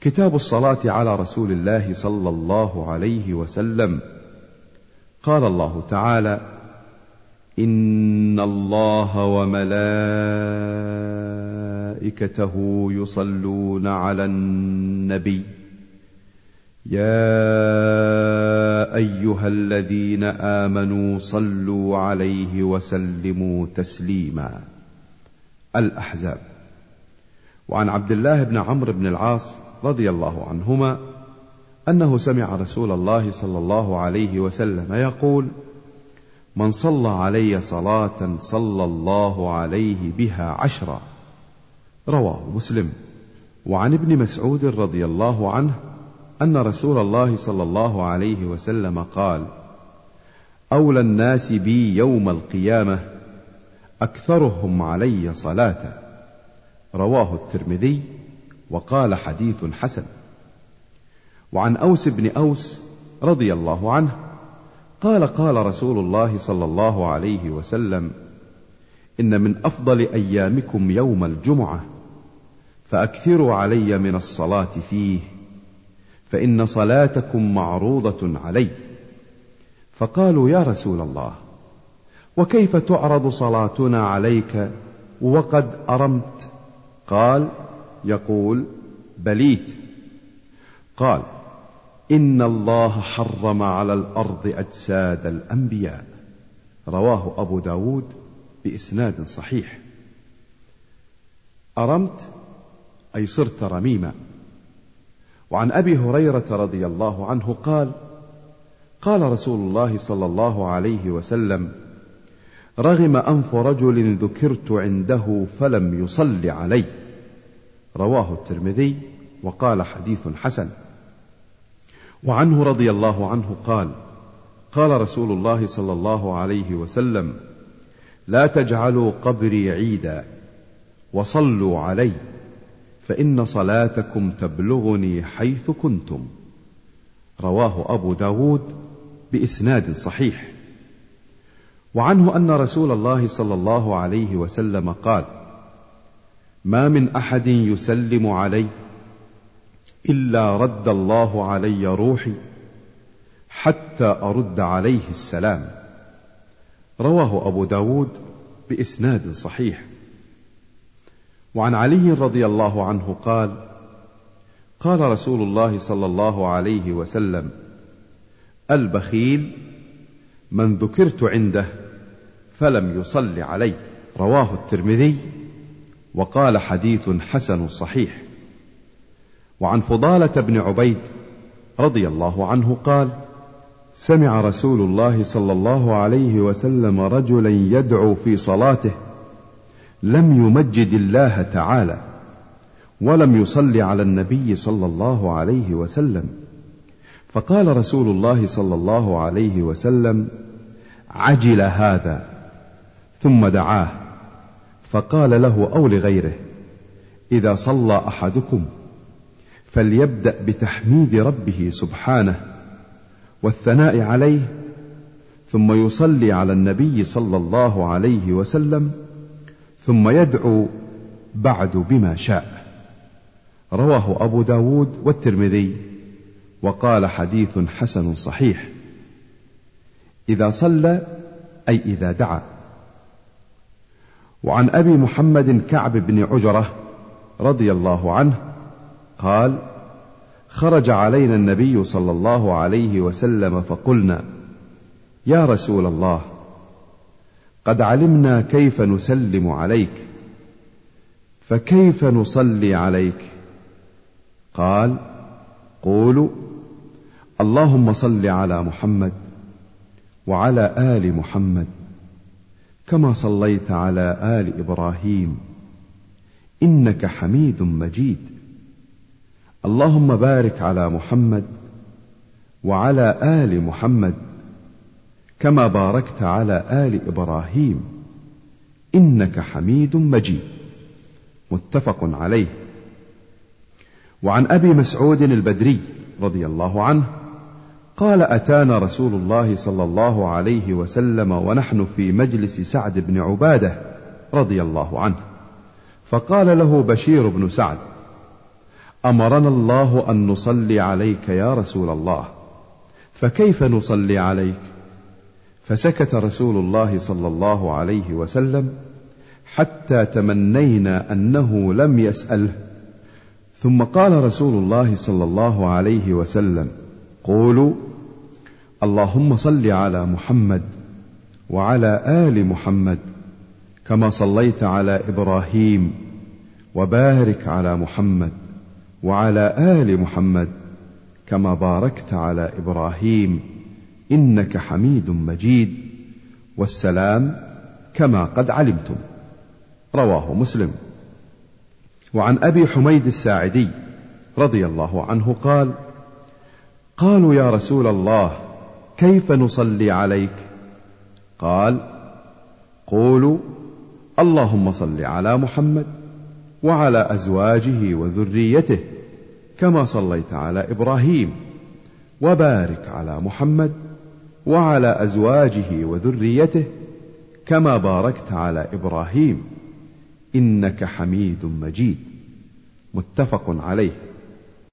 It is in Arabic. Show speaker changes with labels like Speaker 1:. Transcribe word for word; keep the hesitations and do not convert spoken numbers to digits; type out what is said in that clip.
Speaker 1: كتاب الصلاة على رسول الله صلى الله عليه وسلم. قال الله تعالى: إن الله وملائكته يصلون على النبي يا أيها الذين آمنوا صلوا عليه وسلموا تسليما. الأحزاب. وعن عبد الله بن عمرو بن العاص رضي الله عنهما أنه سمع رسول الله صلى الله عليه وسلم يقول: من صلى علي صلاة صلى الله عليه بها عشرا. رواه مسلم. وعن ابن مسعود رضي الله عنه أن رسول الله صلى الله عليه وسلم قال: أولى الناس بي يوم القيامة أكثرهم علي صلاة. رواه الترمذي وقال حديث حسن. وعن أوس بن أوس رضي الله عنه قال: قال رسول الله صلى الله عليه وسلم: إن من أفضل أيامكم يوم الجمعة، فأكثروا علي من الصلاة فيه، فإن صلاتكم معروضة علي. فقالوا: يا رسول الله، وكيف تعرض صلاتنا عليك وقد أرمت؟ قال: يقول: بليت. قال: إن الله حرم على الأرض أجساد الأنبياء. رواه أبو داود بإسناد صحيح. أرمت أي صرت رميما. وعن أبي هريرة رضي الله عنه قال: قال رسول الله صلى الله عليه وسلم: رغم أنف رجل ذكرت عنده فلم يصل علي. رواه الترمذي وقال حديث حسن. وعنه رضي الله عنه قال: قال رسول الله صلى الله عليه وسلم: لا تجعلوا قبري عيدا وصلوا علي، فإن صلاتكم تبلغني حيث كنتم. رواه أبو داود بإسناد صحيح. وعنه أن رسول الله صلى الله عليه وسلم قال: ما من أحد يسلم علي إلا رد الله علي روحي حتى أرد عليه السلام. رواه أبو داود بإسناد صحيح. وعن علي رضي الله عنه قال: قال رسول الله صلى الله عليه وسلم: البخيل من ذكرت عنده فلم يصل علي. رواه الترمذي وقال حديث حسن صحيح. وعن فضالة بن عبيد رضي الله عنه قال: سمع رسول الله صلى الله عليه وسلم رجلا يدعو في صلاته لم يمجد الله تعالى ولم يصلي على النبي صلى الله عليه وسلم، فقال رسول الله صلى الله عليه وسلم: عجل هذا، ثم دعاه فقال له أو لغيره: إذا صلى أحدكم فليبدأ بتحميد ربه سبحانه والثناء عليه، ثم يصلي على النبي صلى الله عليه وسلم، ثم يدعو بعد بما شاء. رواه أبو داود والترمذي وقال حديث حسن صحيح. إذا صلى أي إذا دعا. وعن أبي محمد كعب بن عجرة رضي الله عنه قال: خرج علينا النبي صلى الله عليه وسلم فقلنا: يا رسول الله، قد علمنا كيف نسلم عليك، فكيف نصلي عليك؟ قال: قولوا: اللهم صل على محمد وعلى آل محمد كما صليت على آل إبراهيم إنك حميد مجيد، اللهم بارك على محمد وعلى آل محمد كما باركت على آل إبراهيم إنك حميد مجيد. متفق عليه. وعن أبي مسعود البدري رضي الله عنه قال: أتانا رسول الله صلى الله عليه وسلم ونحن في مجلس سعد بن عبادة رضي الله عنه، فقال له بشير بن سعد: أمرنا الله أن نصلي عليك يا رسول الله، فكيف نصلي عليك؟ فسكت رسول الله صلى الله عليه وسلم حتى تمنينا أنه لم يسأله، ثم قال رسول الله صلى الله عليه وسلم: قولوا اللهم صل على محمد وعلى آل محمد كما صليت على إبراهيم، وبارك على محمد وعلى آل محمد كما باركت على إبراهيم إنك حميد مجيد، والسلام كما قد علمتم. رواه مسلم. وعن أبي حميد الساعدي رضي الله عنه قال: قالوا يا رسول الله كيف نصلي عليك؟ قال: قولوا اللهم صل على محمد وعلى أزواجه وذريته كما صليت على إبراهيم، وبارك على محمد وعلى أزواجه وذريته كما باركت على إبراهيم إنك حميد مجيد. متفق عليه.